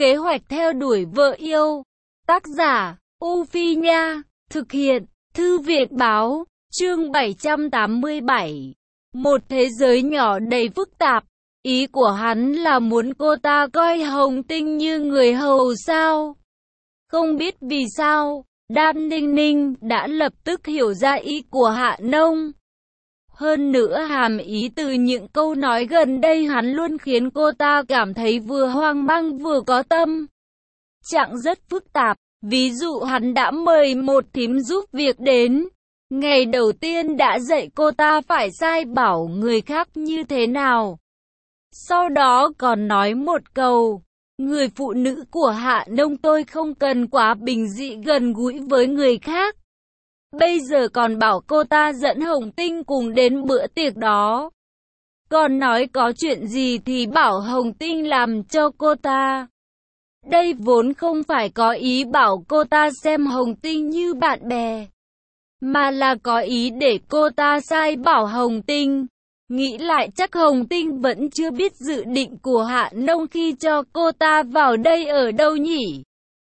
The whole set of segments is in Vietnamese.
Kế hoạch theo đuổi vợ yêu. Tác giả, U Phi Nha. Thực hiện, Thư viện Báo. Chương 787. Một thế giới nhỏ đầy phức tạp. Ý của hắn là muốn cô ta coi Hồng Tinh như người hầu sao? Không biết vì sao, Đan Ninh Ninh đã lập tức hiểu ra ý của Hạ Nông. Hơn nữa hàm ý từ những câu nói gần đây hắn luôn khiến cô ta cảm thấy vừa hoang mang vừa có tâm trạng rất phức tạp. Ví dụ hắn đã mời một thím giúp việc đến. Ngày đầu tiên đã dạy cô ta phải sai bảo người khác như thế nào. Sau đó còn nói một câu, người phụ nữ của Hạ Nông tôi không cần quá bình dị gần gũi với người khác. Bây giờ còn bảo cô ta dẫn Hồng Tinh cùng đến bữa tiệc đó. Còn nói có chuyện gì thì bảo Hồng Tinh làm cho cô ta. Đây vốn không phải có ý bảo cô ta xem Hồng Tinh như bạn bè, mà là có ý để cô ta sai bảo Hồng Tinh. Nghĩ lại chắc Hồng Tinh vẫn chưa biết dự định của Hạ Nông khi cho cô ta vào đây ở đâu nhỉ?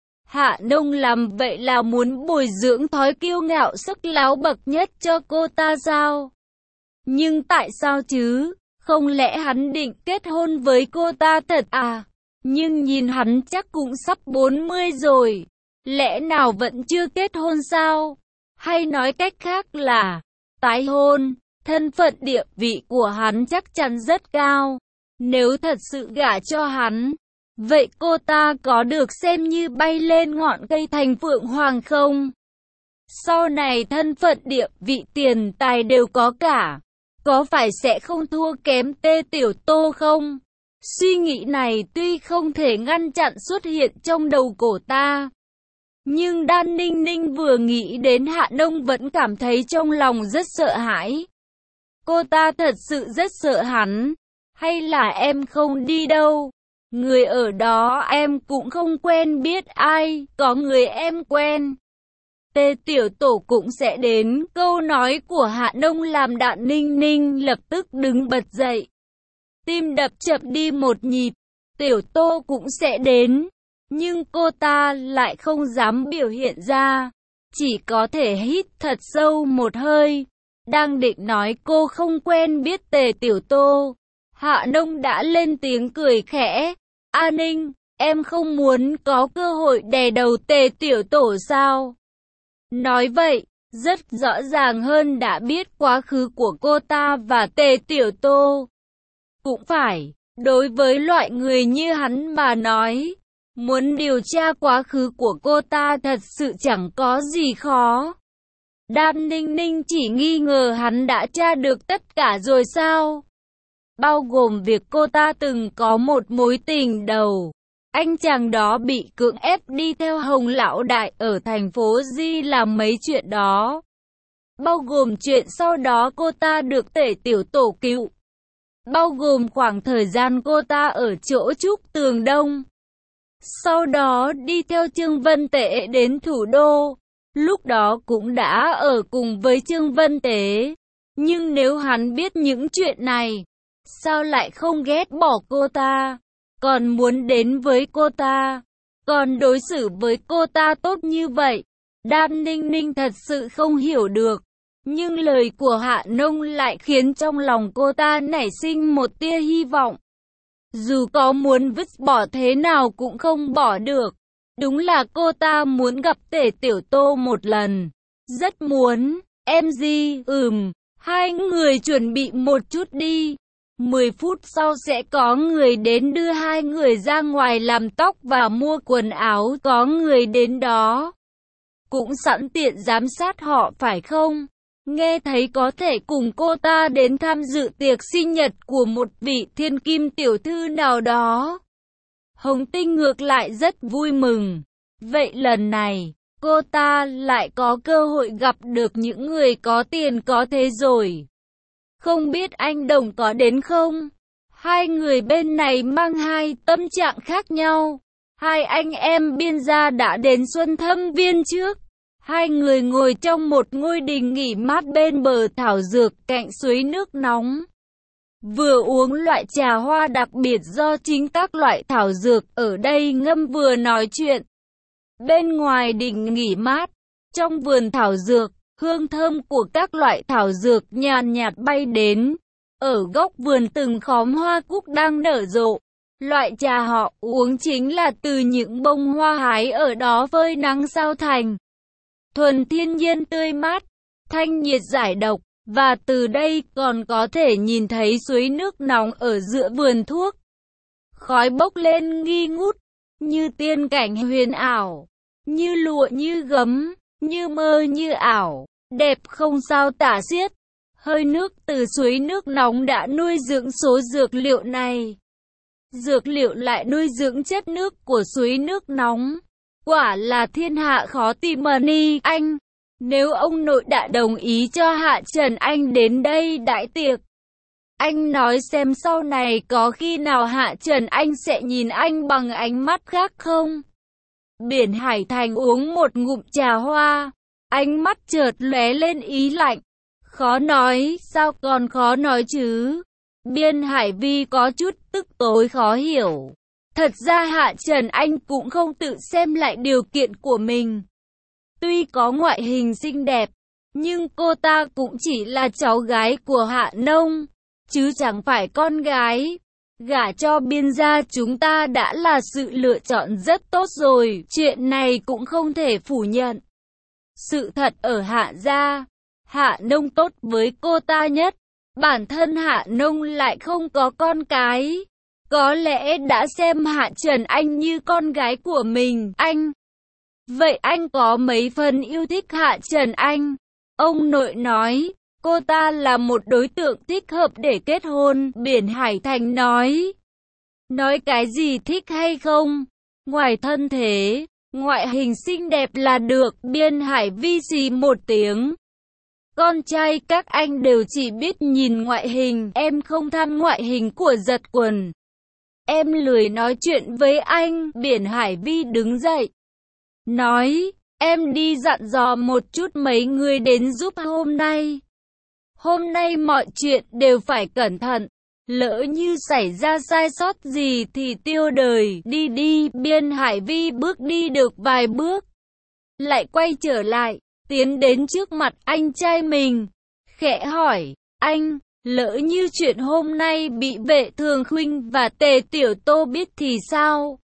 Hạ Nông làm vậy là muốn bồi dưỡng thói kiêu ngạo sức láo bậc nhất cho cô ta sao? Nhưng tại sao chứ? Không lẽ hắn định kết hôn với cô ta thật à? Nhưng nhìn hắn chắc cũng sắp 40 rồi. Lẽ nào vẫn chưa kết hôn sao? Hay nói cách khác là tái hôn? Thân phận địa vị của hắn chắc chắn rất cao. Nếu thật sự gả cho hắn, vậy cô ta có được xem như bay lên ngọn cây thành phượng hoàng không? Sau này thân phận địa vị tiền tài đều có cả. Có phải sẽ không thua kém Tê Tiểu Tô không? Suy nghĩ này tuy không thể ngăn chặn xuất hiện trong đầu cổ ta. Nhưng Đan Ninh Ninh vừa nghĩ đến Hạ Nông vẫn cảm thấy trong lòng rất sợ hãi. Cô ta thật sự rất sợ hắn. Hay là em không đi đâu? Người ở đó em cũng không quen biết ai, có người em quen. Tê Tiểu Tổ cũng sẽ đến. Câu nói của Hạ Nông làm Đan Ninh Ninh lập tức đứng bật dậy. Tim đập chậm đi một nhịp. Tiểu Tô cũng sẽ đến. Nhưng cô ta lại không dám biểu hiện ra. Chỉ có thể hít thật sâu một hơi. Đang định nói cô không quen biết Tề Tiểu Tô, Hạ Nông đã lên tiếng cười khẽ. A Ninh, em không muốn có cơ hội đè đầu Tề Tiểu Tổ sao? Nói vậy, rất rõ ràng hơn đã biết quá khứ của cô ta và Tề Tiểu Tô. Cũng phải, đối với loại người như hắn mà nói, muốn điều tra quá khứ của cô ta thật sự chẳng có gì khó. Đan Ninh Ninh chỉ nghi ngờ hắn đã tra được tất cả rồi sao? Bao gồm việc cô ta từng có một mối tình đầu. Anh chàng đó bị cưỡng ép đi theo Hồng Lão Đại ở thành phố Di làm mấy chuyện đó. Bao gồm chuyện sau đó cô ta được Tề Tiểu Tổ cứu. Bao gồm khoảng thời gian cô ta ở chỗ Trúc Tường Đông. Sau đó đi theo Trương Vân Tế đến thủ đô. Lúc đó cũng đã ở cùng với Trương Vân Tế. Nhưng nếu hắn biết những chuyện này, sao lại không ghét bỏ cô ta? Còn muốn đến với cô ta, còn đối xử với cô ta tốt như vậy? Đan Ninh Ninh thật sự không hiểu được. Nhưng lời của Hạ Nông lại khiến trong lòng cô ta nảy sinh một tia hy vọng. Dù có muốn vứt bỏ thế nào cũng không bỏ được. Đúng là cô ta muốn gặp Tề Tiểu Tô một lần. Rất muốn. Em gì? Hai người chuẩn bị một chút đi. 10 phút sau sẽ có người đến đưa hai người ra ngoài làm tóc và mua quần áo. Có người đến đó cũng sẵn tiện giám sát họ phải không? Nghe thấy có thể cùng cô ta đến tham dự tiệc sinh nhật của một vị thiên kim tiểu thư nào đó. Hồng Tinh ngược lại rất vui mừng. Vậy lần này, cô ta lại có cơ hội gặp được những người có tiền có thế rồi. Không biết anh Đồng có đến không? Hai người bên này mang hai tâm trạng khác nhau. Hai anh em biên gia đã đến Xuân Thâm Viên trước. Hai người ngồi trong một ngôi đình nghỉ mát bên bờ thảo dược cạnh suối nước nóng. vừa uống loại trà hoa đặc biệt do chính các loại thảo dược ở đây ngâm vừa nói chuyện. Bên ngoài đình nghỉ mát, trong vườn thảo dược, hương thơm của các loại thảo dược nhàn nhạt bay đến. Ở góc vườn từng khóm hoa cúc đang nở rộ. Loại trà họ uống chính là từ những bông hoa hái ở đó phơi nắng sao thành. Thuần thiên nhiên tươi mát, thanh nhiệt giải độc, và từ đây còn có thể nhìn thấy suối nước nóng ở giữa vườn thuốc. Khói bốc lên nghi ngút, như tiên cảnh huyền ảo, như lụa như gấm, như mơ như ảo, đẹp không sao tả xiết. Hơi nước từ suối nước nóng đã nuôi dưỡng số dược liệu này. Dược liệu lại nuôi dưỡng chất nước của suối nước nóng. Quả là thiên hạ khó tìm mà ni anh. Nếu ông nội đã đồng ý cho Hạ Trần Anh đến đây đãi tiệc, anh nói xem sau này có khi nào Hạ Trần Anh sẽ nhìn anh bằng ánh mắt khác không? Biển Hải Thành uống một ngụm trà hoa, ánh mắt chợt lóe lên ý lạnh. Khó nói, sao còn khó nói chứ? Biên Hải Vi có chút tức tối khó hiểu. Thật ra Hạ Trần Anh cũng không tự xem lại điều kiện của mình. Tuy có ngoại hình xinh đẹp, nhưng cô ta cũng chỉ là cháu gái của Hạ Nông, chứ chẳng phải con gái. Gả cho Biên gia chúng ta đã là sự lựa chọn rất tốt rồi, chuyện này cũng không thể phủ nhận. Sự thật ở Hạ gia, Hạ Nông tốt với cô ta nhất. Bản thân Hạ Nông lại không có con cái. Có lẽ đã xem Hạ Trần Anh như con gái của mình. Vậy anh có mấy phần yêu thích Hạ Trần Anh? Ông nội nói, cô ta là một đối tượng thích hợp để kết hôn. Biển Hải Thành nói. Nói cái gì thích hay không? Ngoài thân thế, ngoại hình xinh đẹp là được. Biên Hải Vi xì một tiếng. Con trai các anh đều chỉ biết nhìn ngoại hình, em không tham ngoại hình của Giật Quần. Em lười nói chuyện với anh. Biển Hải Vi đứng dậy, nói, em đi dặn dò một chút mấy người đến giúp hôm nay. Hôm nay mọi chuyện đều phải cẩn thận, lỡ như xảy ra sai sót gì thì tiêu đời. Đi đi. Biên Hải Vi bước đi được vài bước, lại quay trở lại, tiến đến trước mặt anh trai mình, khẽ hỏi, anh, lỡ như chuyện hôm nay bị Vệ Thường Khuynh và Tề Tiểu Tô biết thì sao?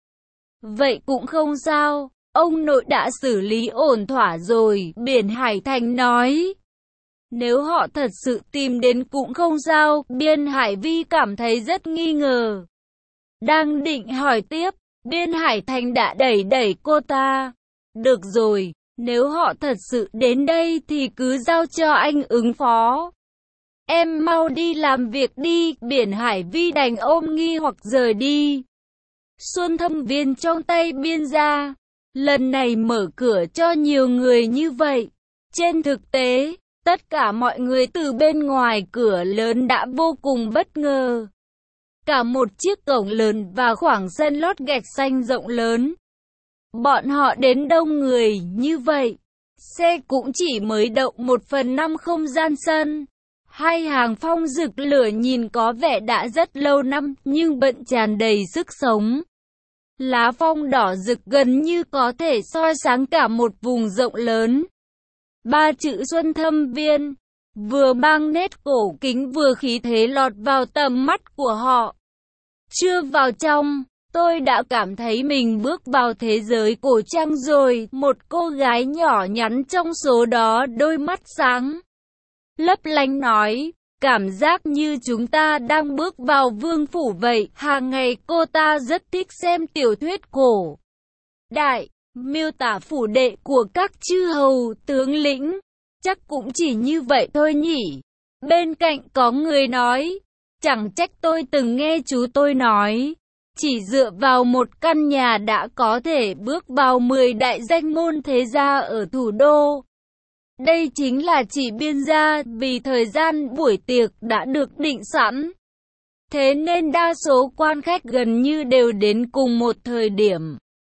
Vậy cũng không sao, ông nội đã xử lý ổn thỏa rồi. Biển Hải Thành nói. Nếu họ thật sự tìm đến cũng không sao. Biên Hải Vi cảm thấy rất nghi ngờ. Đang định hỏi tiếp, Biên Hải Thành đã đẩy cô ta. Được rồi, nếu họ thật sự đến đây thì cứ giao cho anh ứng phó. Em mau đi làm việc đi. Biển Hải Vi đành ôm nghi hoặc rời đi. Xuân Thâm Viên trong tay Biên gia, lần này mở cửa cho nhiều người như vậy. Trên thực tế, tất cả mọi người từ bên ngoài cửa lớn đã vô cùng bất ngờ. Cả một chiếc cổng lớn và khoảng sân lót gạch xanh rộng lớn. Bọn họ đến đông người như vậy, xe cũng chỉ mới đậu 1/5 không gian sân. Hai hàng phong rực lửa nhìn có vẻ đã rất lâu năm nhưng vẫn tràn đầy sức sống. Lá phong đỏ rực gần như có thể soi sáng cả một vùng rộng lớn. Ba chữ Xuân Thâm Viên, vừa mang nét cổ kính vừa khí thế lọt vào tầm mắt của họ. Chưa vào trong, tôi đã cảm thấy mình bước vào thế giới cổ trang rồi. Một cô gái nhỏ nhắn trong số đó, đôi mắt sáng lấp lánh nói, cảm giác như chúng ta đang bước vào vương phủ vậy. Hàng ngày cô ta rất thích xem tiểu thuyết cổ đại, miêu tả phủ đệ của các chư hầu, tướng lĩnh. Chắc cũng chỉ như vậy thôi nhỉ. Bên cạnh có người nói, chẳng trách tôi từng nghe chú tôi nói, chỉ dựa vào một căn nhà đã có thể bước vào 10 đại danh môn thế gia ở thủ đô. Đây chính là chỉ Biên gia, vì thời gian buổi tiệc đã được định sẵn. Thế nên đa số quan khách gần như đều đến cùng một thời điểm.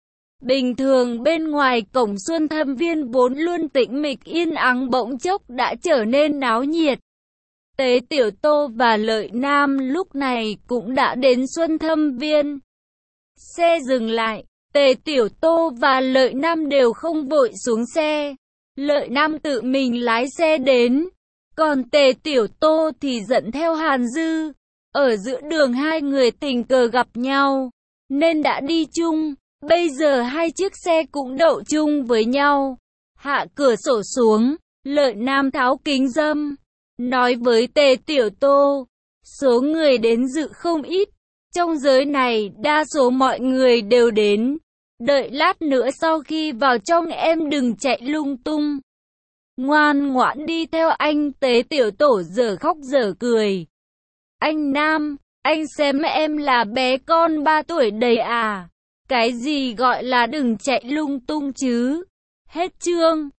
Bình thường bên ngoài cổng Xuân Thâm Viên vốn luôn tĩnh mịch yên ắng bỗng chốc đã trở nên náo nhiệt. Tế Tiểu Tô và Lợi Nam lúc này cũng đã đến Xuân Thâm Viên. Xe dừng lại, Tế Tiểu Tô và Lợi Nam đều không vội xuống xe. Lợi Nam tự mình lái xe đến, còn Tế Tiểu Tô thì dẫn theo Hàn Dư. Ở giữa đường hai người tình cờ gặp nhau, nên đã đi chung. Bây giờ hai chiếc xe cũng đậu chung với nhau. Hạ cửa sổ xuống, Lợi Nam tháo kính râm, nói với Tế Tiểu Tô, số người đến dự không ít. Trong giới này, đa số mọi người đều đến. Đợi lát nữa sau khi vào trong em đừng chạy lung tung. Ngoan ngoãn đi theo anh. Tế Tiểu Tổ dở khóc dở cười. Anh Nam, anh xem em là bé con 3 tuổi đầy à? Cái gì gọi là đừng chạy lung tung chứ? Hết chương.